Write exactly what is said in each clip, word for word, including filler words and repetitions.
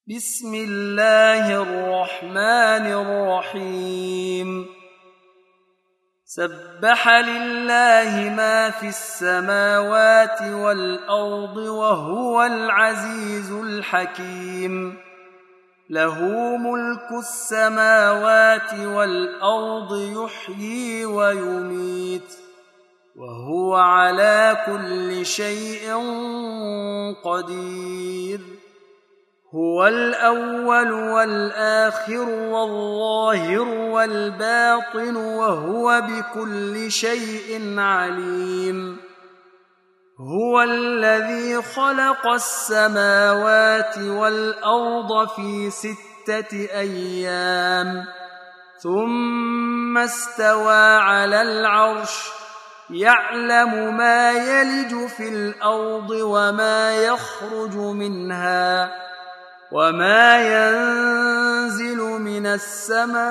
بسم الله الرحمن الرحيم سبح لله ما في السماوات والأرض وهو العزيز الحكيم له ملك السماوات والأرض يحيي ويميت وهو على كل شيء قدير هو الأول والآخر والظاهر والباطن وهو بكل شيء عليم هو الذي خلق السماوات والأرض في ستة أيام ثم استوى على العرش يعلم ما يلج في الأرض وما يخرج منها وما ينزل من السماء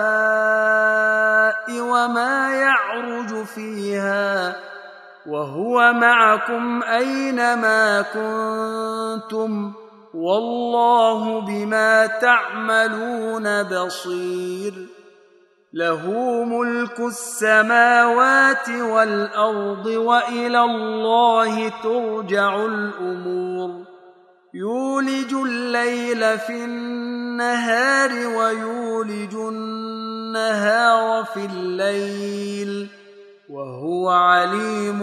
وما يعرج فيها وهو معكم أينما كنتم والله بما تعملون بصير له ملك السماوات والأرض وإلى الله ترجع الأمور يولج الليل في النهار ويولج النهار في الليل وهو عليم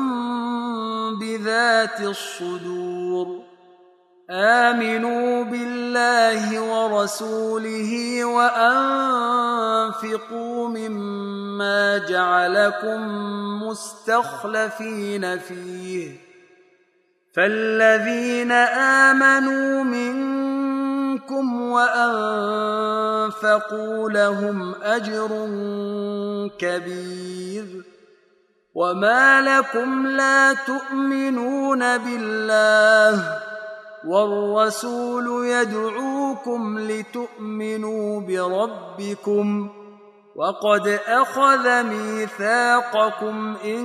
بذات الصدور آمنوا بالله ورسوله وأنفقوا مما جعلكم مستخلفين فيه فالذين آمنوا منكم وأنفقوا لهم أجر كبير وما لكم لا تؤمنون بالله والرسول يدعوكم لتؤمنوا بربكم وقد أخذ ميثاقكم إن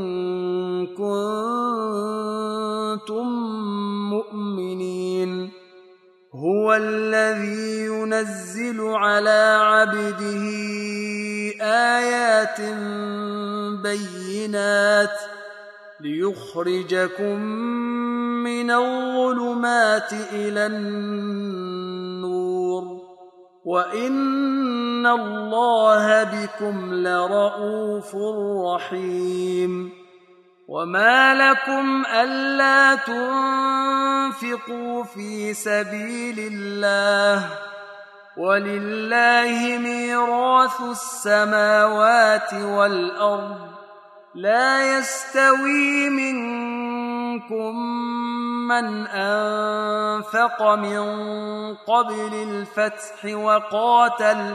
كنتم مؤمنين هو الذي ينزل على عبده آيات بينات ليخرجكم من الظلمات إلى النور وإن الله بكم لرءوف رحيم وما لكم ألا تنفقوا في سبيل الله ولله ميراث السماوات والأرض لا يستوي منكم من أنفق من قبل الفتح وقاتل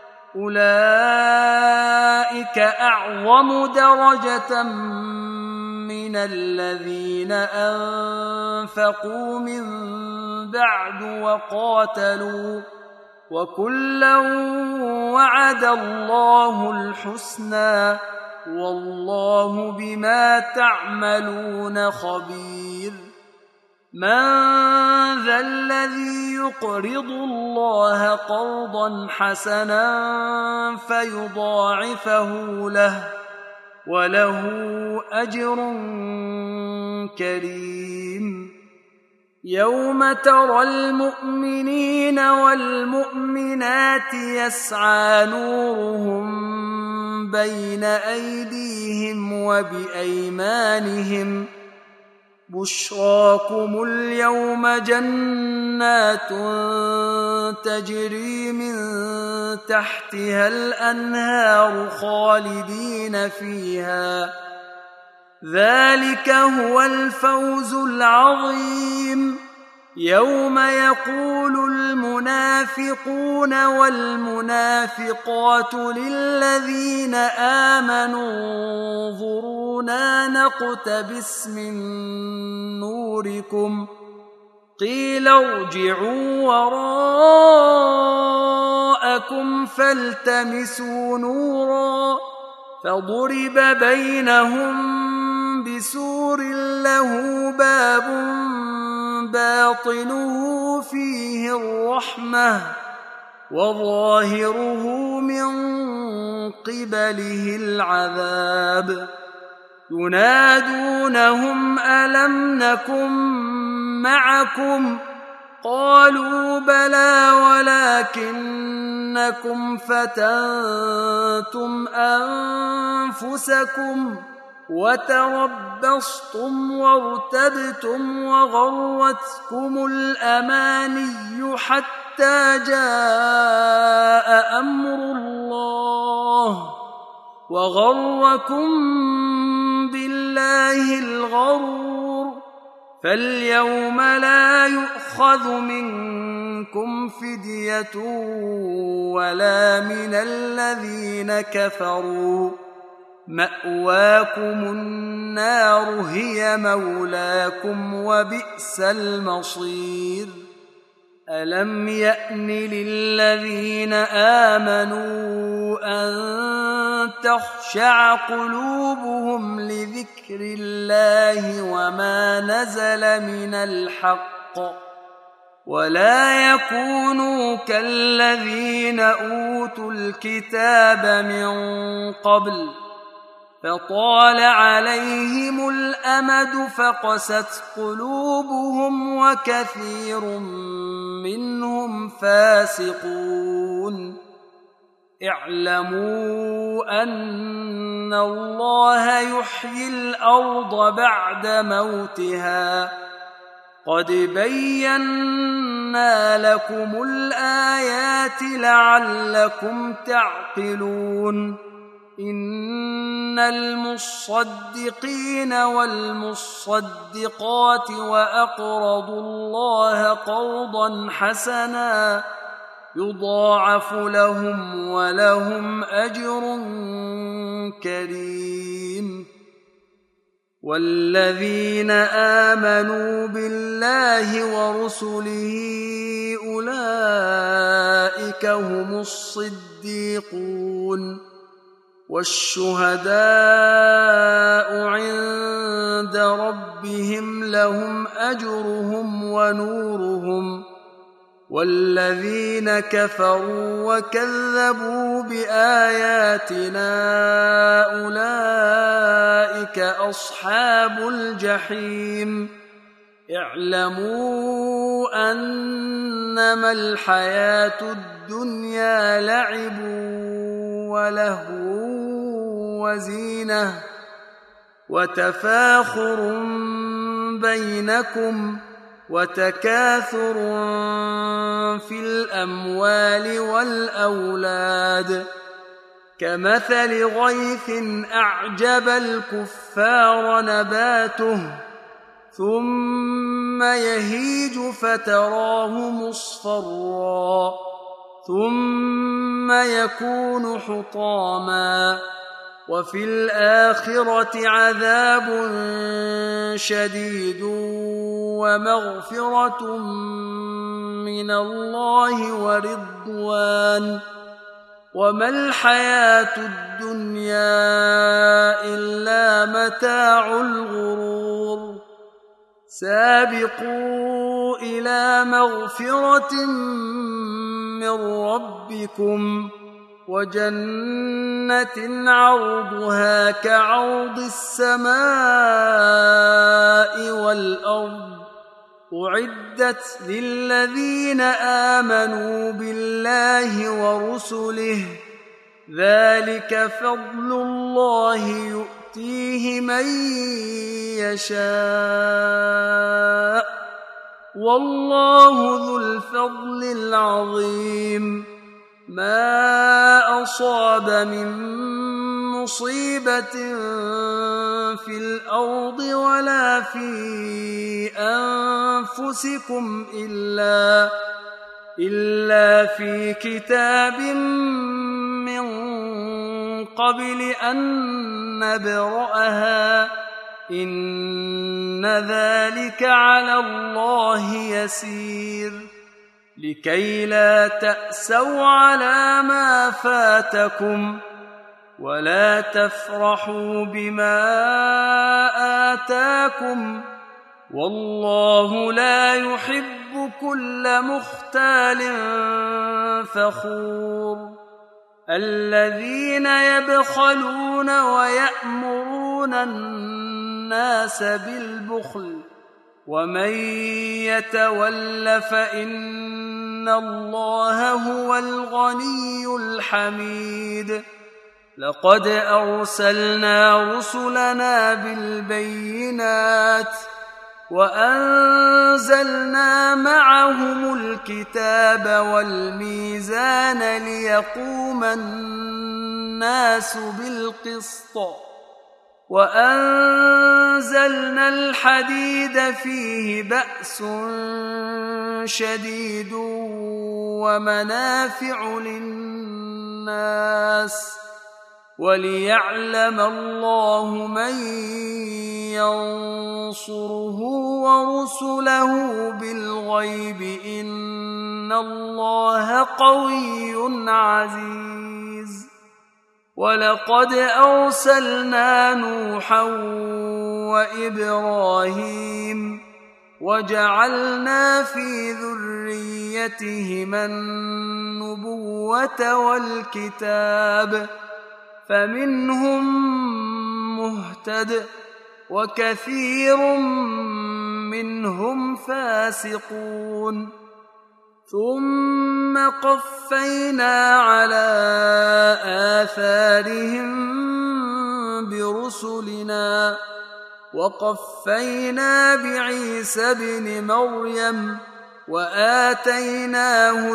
أولئك أعظم درجة من الذين أنفقوا من بعد وقاتلوا وكلا وعد الله الحسنى والله بما تعملون خبير من ذا الذي يقرض الله قرضا حسنا فيضاعفه له وله أجر كريم يوم ترى المؤمنين والمؤمنات يسعى نورهم بين أيديهم وبأيمانهم بشراكم اليوم جنات تجري من تحتها الأنهار خالدين فيها ذلك هو الفوز العظيم يوم يقول المنافقون والمنافقات للذين آمنوا انظرونا نقتبس من نوركم قيل ارجعوا وراءكم فالتمسوا نورا فضرب بينهم بسور له باب باطنه فيه الرحمة وظاهره من قبله العذاب ينادونهم ألم نكن معكم قالوا بلى ولكنكم فتنتم أنفسكم وتربصتم وارتبتم وغرتكم الأماني حتى جاء أمر الله وغركم بالله الغرور فاليوم لا يؤخذ منكم فدية ولا من الذين كفروا مأواكم النار هي مولاكم وبئس المصير ألم يأن للذين آمنوا أن تخشع قلوبهم لذكر الله وما نزل من الحق ولا يكونوا كالذين أوتوا الكتاب من قبل فطال عليهم الأمد فقست قلوبهم وكثير منهم فاسقون اعلموا أن الله يحيي الأرض بعد موتها قد بينا لكم الآيات لعلكم تعقلون إن المصدقين والمصدقات وأقرضوا الله قرضا حسنا يضاعف لهم ولهم أجر كريم والذين آمنوا بالله ورسله أولئك هم الصديقون والشهداء عند ربهم لهم أجرهم ونورهم والذين كفروا وكذبوا بآياتنا أولئك أصحاب الجحيم اعلموا أنما الحياة الدنيا لعب ولهو وزينة وتفاخر بينكم وتكاثر في الأموال والأولاد كمثل غيث أعجب الكفار نباته ثم يهيج فتراه مصفرا ثم يكون حطاما وفي الآخرة عذاب شديد ومغفرة من الله ورضوان وما الحياة الدنيا إلا متاع الغرور سابقوا إلى مغفرة من ربكم وجنة عرضها كعرض السماء والأرض أعدت للذين آمنوا بالله ورسله ذلك فضل الله يؤتيه من يشاء والله ذو الفضل العظيم ما أصاب من مصيبة في الأرض ولا في أنفسكم إلا إلا في كتاب من قبل أن نبرأها إن ذلك على الله يسير لكي لا تأسوا على ما فاتكم ولا تفرحوا بما آتاكم والله لا يحب يحب كل مختال فخور الذين يبخلون ويأمرون الناس بالبخل ومن يتول فإن الله هو الغني الحميد لقد أرسلنا رسلنا بالبينات وأنزلنا معهم الكتاب والميزان ليقوم الناس بالقسط وأنزلنا الحديد فيه بأس شديد ومنافع للناس وليعلم الله من ينصره ورسله بالغيب إن الله قوي عزيز ولقد أرسلنا نوحا وإبراهيم وجعلنا في ذريتهما النبوة والكتاب فمنهم مهتد وكثير منهم فاسقون ثم قفينا على آثارهم برسلنا وقفينا بعيسى ابن مريم وآتيناه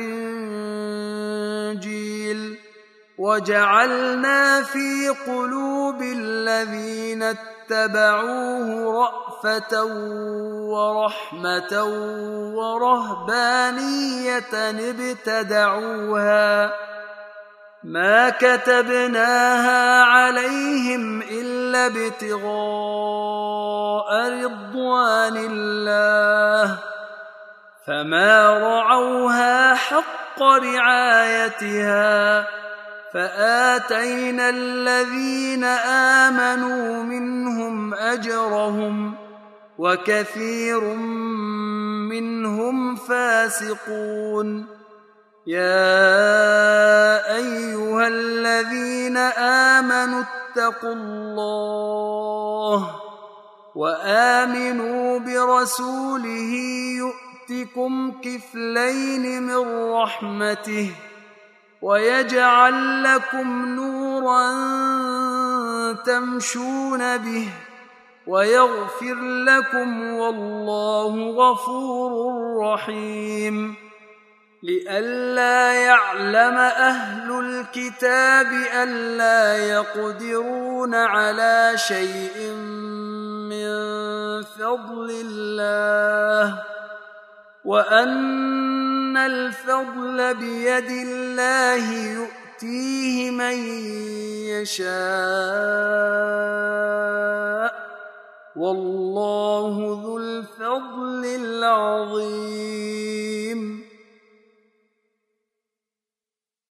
الإنجيل وجعلنا في قلوب الذين اتبعوه رأفة ورحمة ورهبانية ابتدعوها ما كتبناها عليهم إلا ابتغاء رضوان الله فما رعوها حق رعايتها فآتينا الذين آمنوا منهم أجرهم وكثير منهم فاسقون يا أيها الذين آمنوا اتقوا الله وآمنوا برسوله يؤتكم كفلين من رحمته ويجعل لكم نورا تمشون به ويغفر لكم والله غفور رحيم لئلا يعلم أهل الكتاب ألا يقدرون على شيء من فضل الله وأن الفضل بيد الله يؤتيه من يشاء والله ذو الفضل العظيم